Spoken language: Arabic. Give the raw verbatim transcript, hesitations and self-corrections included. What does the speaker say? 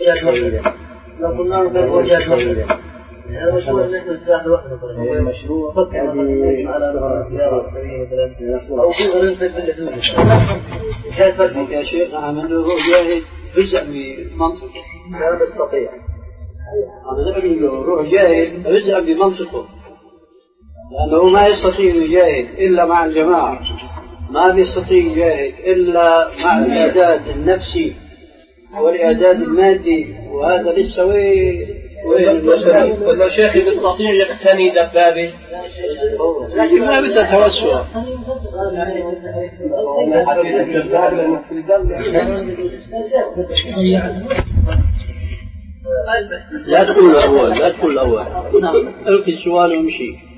وجهات مختلفة. لو قلنا له وجهات مختلفة هذا مشروع أنك السلاح لوحده طيب مشروع هذه على السيارة مثلا أو في غير بالحدود جاء فرق يا شيخ عمله هو جاهد جزء بمنطقه لا يستطيع أنا نقول له روح جاهد جزء بمنطقه لأنه ما يستطيع يجاهد إلا مع الجماعة ما بيستطيع يجاهد إلا مع الإعداد النفسي والإعداد المادي وهذا لسه وين ولا شيخي يستطيع يقتني دبابة لكن ما بدها توسع لا تقول الأول لا تقول الأول القي السؤال وامشي